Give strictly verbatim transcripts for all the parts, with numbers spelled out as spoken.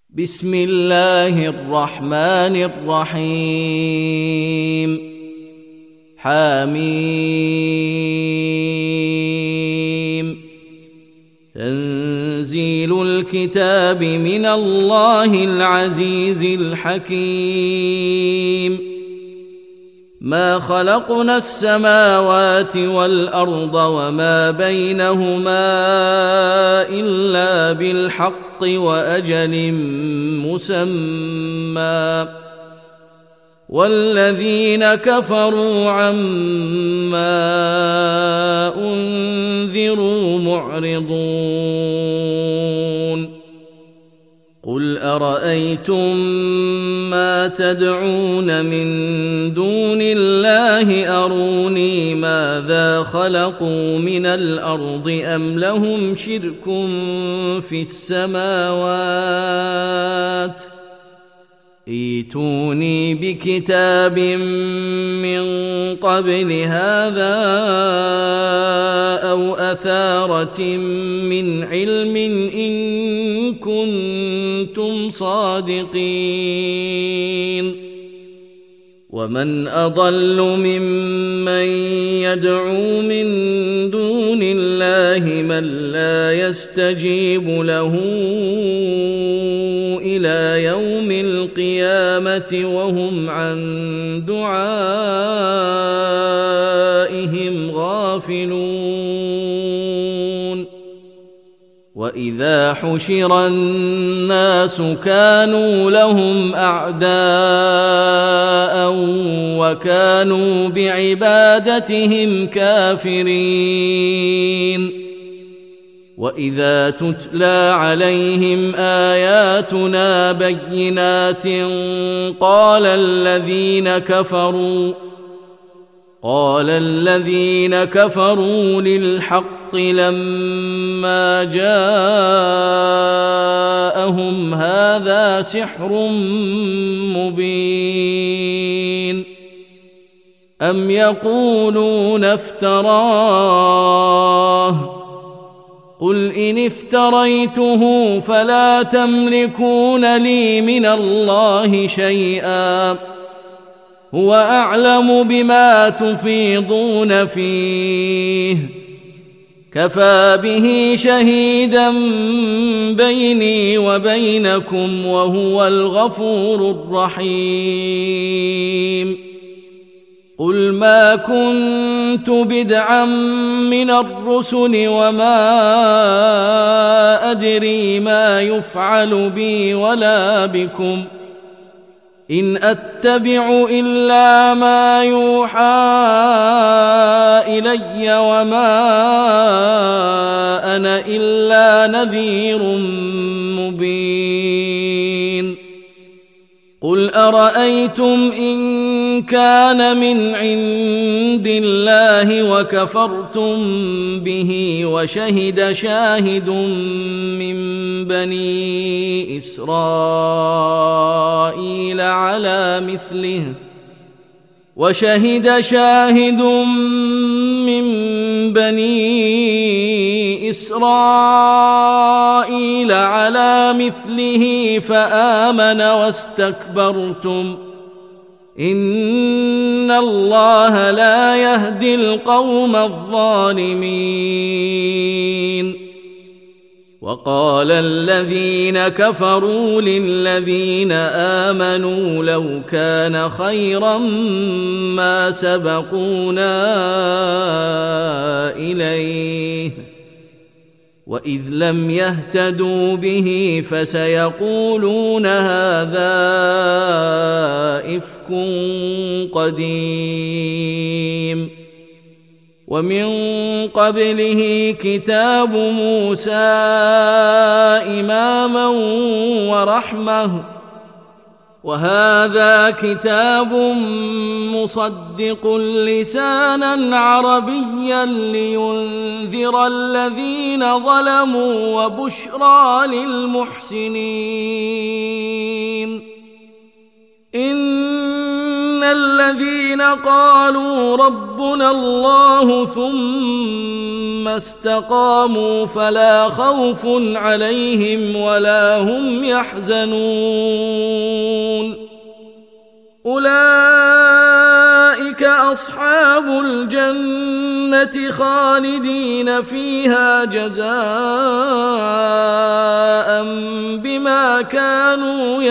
بسم الله الرحمن الرحيم حميم تنزيل الكتاب من الله العزيز الحكيم ما خلقنا السماوات والأرض وما بينهما إلا بالحق وأجل مسمى والذين كفروا عما أنذروا معرضون قل أرأيتم ما تدعون من دون الله أروني ماذا خلقوا من الأرض أم لهم شرك في السماوات ائتوني بكتاب من قبل هذا أو أثارة من علم إن كنتم صادقين ومن أضل ممن يدعو من دون الله من لا يستجيب له إلى يوم القيامة وهم عن دعائهم غافلون وإذا حشر الناس كانوا لهم أعداء وكانوا بعبادتهم كافرين وإذا تتلى عليهم آياتنا بينات قال الذين كفروا قال الذين كفروا للحق لما جاءهم هذا سحر مبين أم يقولون افتراه قل إن افتريته فلا تملكون لي من الله شيئا هو أعلم بما تفيضون فيه كفى به شهيدا بيني وبينكم وهو الغفور الرحيم قل ما كنت بدعا من الرسل وما أدري ما يفعل بي ولا بكم إن أتبع إلا ما يوحى إلي وما أنا إلا نذير مبين قل أرأيتم إن كان من عند الله وكفرتم به وشهد شاهد من بني إسرائيل على مثله وشهد شاهد من بني إسرائيل على مثله فآمن واستكبرتم إن الله لا يهدي القوم الظالمين وقال الذين كفروا للذين آمنوا لو كان خيرا ما سبقونا إليه وإذ لم يهتدوا به فسيقولون هذا إفك قديم ومن قبله كتاب موسى إماما ورحمة وهذا كتاب مصدق لسانا عربيا لينذر الذين ظلموا وبشرى للمحسنين إن الذين الذين قالوا ربنا الله ثم استقاموا فلا خوف عليهم ولا هم يحزنون أولئك أصحاب الجنة خالدين فيها جزاء بما كانوا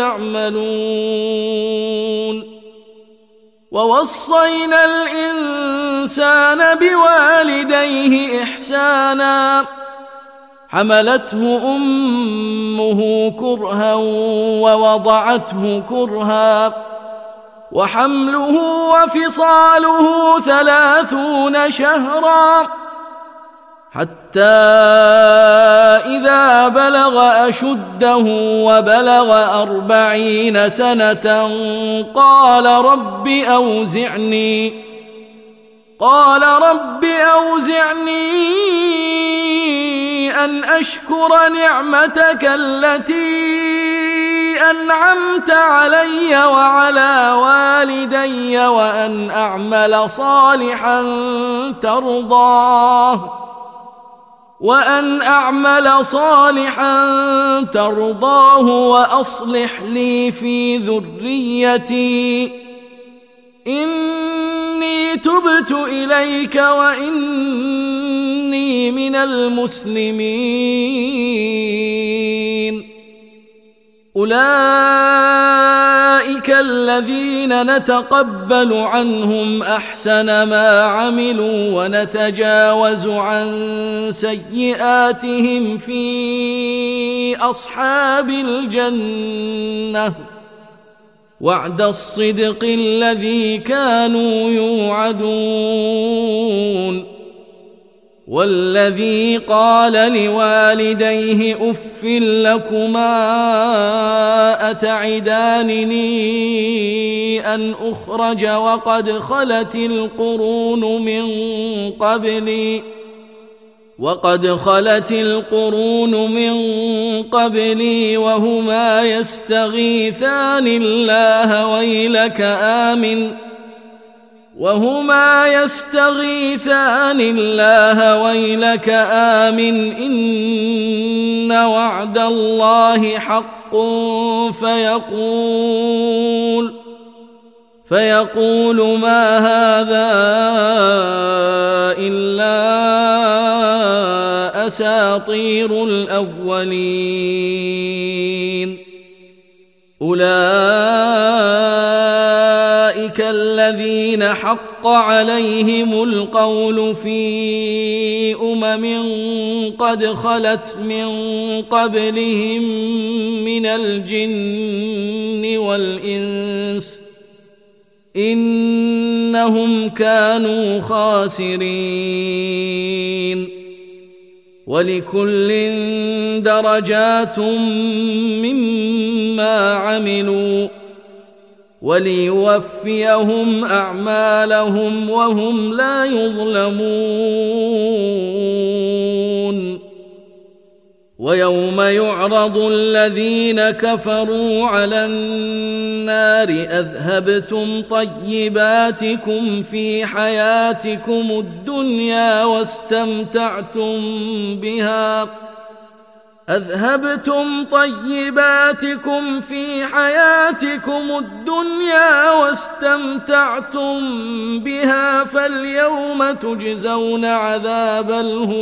يعملون ووصينا الإنسان بوالديه إحسانا حملته أمه كرها ووضعته كرها وحمله وفصاله ثلاثون شهرا حتى إذا بلغ أشده وبلغ أربعين سنة قال رب أوزعني قال رب أوزعني أن أشكر نعمتك التي أنعمت علي وعلى والدي وأن أعمل صالحا ترضاه وأن أعمل صالحا ترضاه وأصلح لي في ذريتي إني تبت إليك وإني من المسلمين أولئك الذين نتقبل عنهم أحسن ما عملوا ونتجاوز عن سيئاتهم في أصحاب الجنة وعد الصدق الذي كانوا يوعدون والذي قال لوالديه أف لكما أتعدانني أن أخرج وقد خلت القرون من قبلي وقد خلت القرون من قبلي وهما يستغيثان الله ويلك آمن وهما يستغيثان الله ويلك آمن إن وعد الله حق فيقول فيقول ما هذا إلا أساطير الأولين أولئك الذين حق عليهم القول في أمم قد خلت من قبلهم من الجن والإنس إنهم كانوا خاسرين ولكل درجات مما عملوا وليوفيهم أعمالهم وهم لا يظلمون ويوم يعرض الذين كفروا على النار أذهبتم طيباتكم في حياتكم الدنيا واستمتعتم بها أذهبتم طيباتكم في حياتكم الدنيا واستمتعتم بها فاليوم تجزون عذاب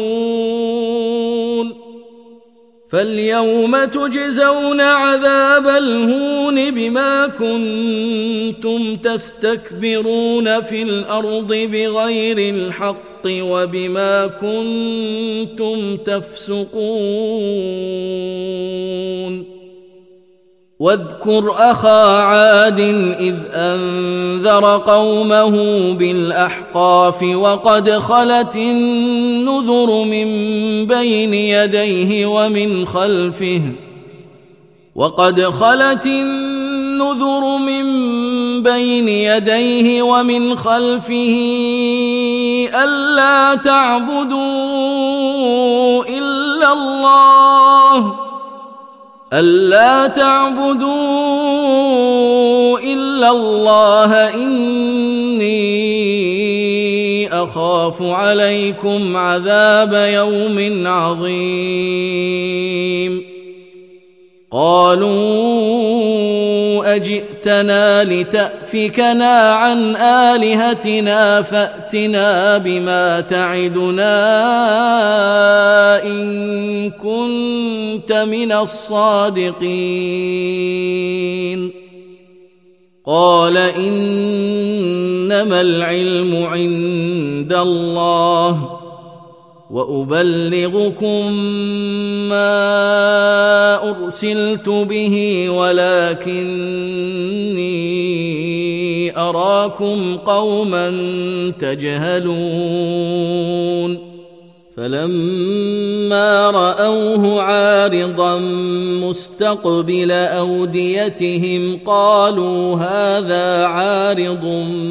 الهون فاليوم تجزون عذاب الهون بما كنتم تستكبرون في الأرض بغير الحق وبما كنتم تفسقون واذكر أخا عاد إذ أنذر قومه بالأحقاف وقد خلت النذر من بين يديه ومن خلفه وقد خلت النذر من بين يديه ومن خلفه ألا تعبدوا إلا الله ألا تعبدوا إلا إلا الله إني أخاف عليكم عذاب يوم عظيم قالوا أجئتنا لتأفكنا عن آلهتنا فأتنا بما تعدنا إن كنت من الصادقين قال إنما العلم عند الله وأبلغكم ما أرسلت به ولكني أراكم قوما تجهلون فلما رأوه عارضا مستقبل أوديتهم قالوا هذا عارض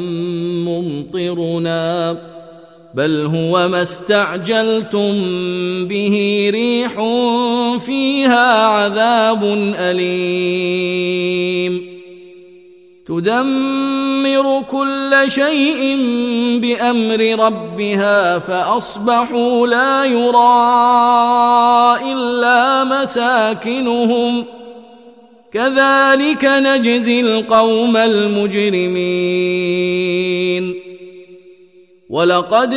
ممطرنا بل هو ما استعجلتم به ريح فيها عذاب أليم تدمر كل شيء بأمر ربها فأصبحوا لا يرى إلا مساكنهم كذلك نجزي القوم المجرمين ولقد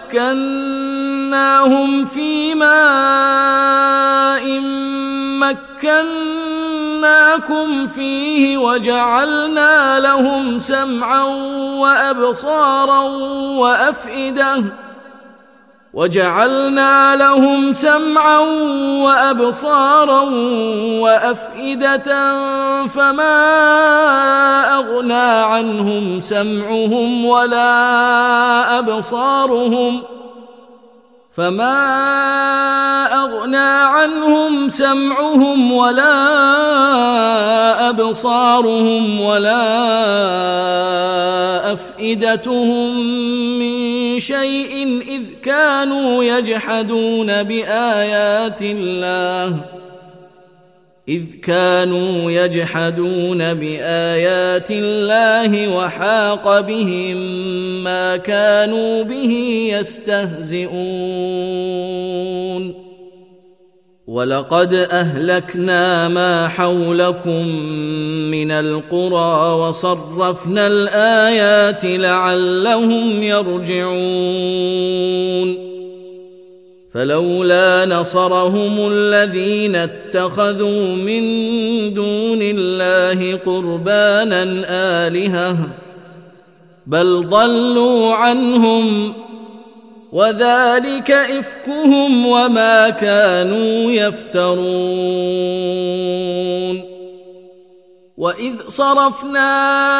مكناهم في ماء مكناكم فيه وجعلنا لهم سمعا وأبصارا وأفئدة وجعلنا لهم سمعا وأبصارا وأفئدة فما أغنى عنهم سمعهم ولا أبصارهم فما أغنى عنهم سمعهم ولا أبصارهم ولا أفئدتهم من شيء إذ كانوا يجحدون بآيات الله إذ كانوا يجحدون بآيات الله وحاق بهم ما كانوا به يستهزئون ولقد أهلكنا ما حولكم من القرى وصرفنا الآيات لعلهم يرجعون فلولا نصرهم الذين اتخذوا من دون الله قربانا آلهة بل ضلوا عنهم وذلك إفكهم وما كانوا يفترون وإذ صرفنا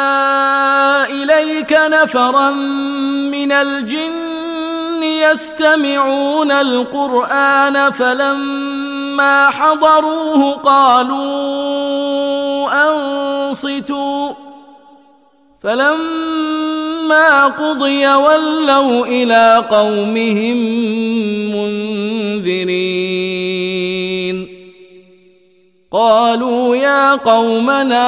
إليك نفرا من الجن يستمعون القرآن فلما حضروه قالوا أنصتوا فلما قضي ولوا إلى قومهم منذرين قالوا يا قومنا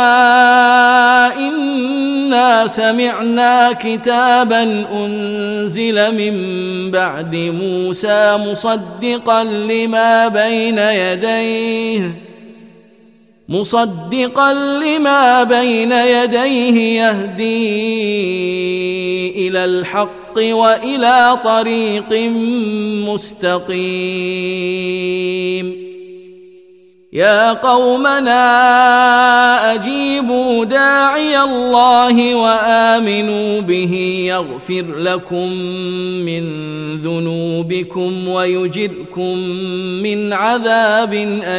إنا سمعنا كتابا أنزل من بعد موسى مصدقا لما بين يديه مصدقا لما بين يديه يهدي إلى الحق وإلى طريق مستقيم يا قومنا أجيبوا داعي الله وآمنوا به يغفر لكم من ذنوبكم ويجركم من عذاب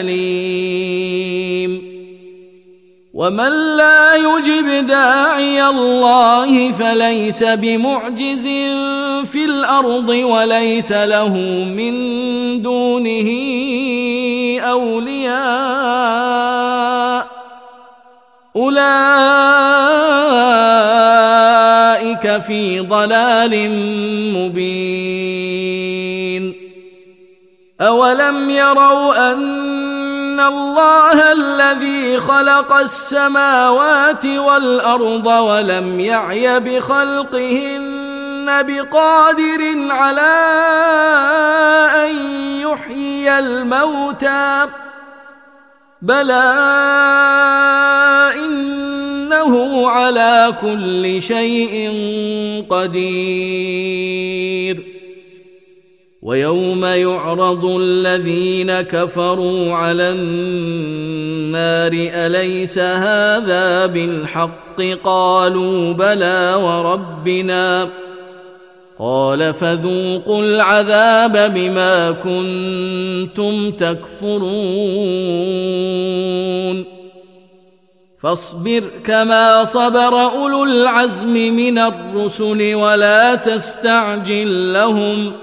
أليم ومن لا يجب داعي الله فليس بمعجز في الأرض وليس له من دونه أولياء أولئك في ضلال مبين أولم يروا أن الله الذي خلق السماوات والأرض ولم يعي بخلقهن بقادر على أن يحيي الموتى بلى إنه على كل شيء قدير. ويوم يعرض الذين كفروا على النار أليس هذا بالحق قالوا بلى وربنا قال فذوقوا العذاب بما كنتم تكفرون. فاصبر كما صبر أولو العزم من الرسل ولا تستعجل لهم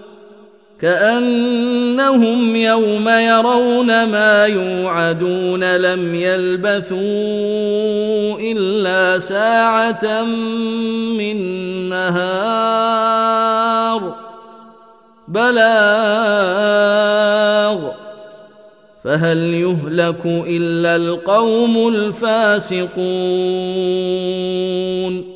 كأنهم يوم يرون ما يوعدون لم يلبثوا إلا ساعة من نهار بلاغ فهل يهلك إلا القوم الفاسقون.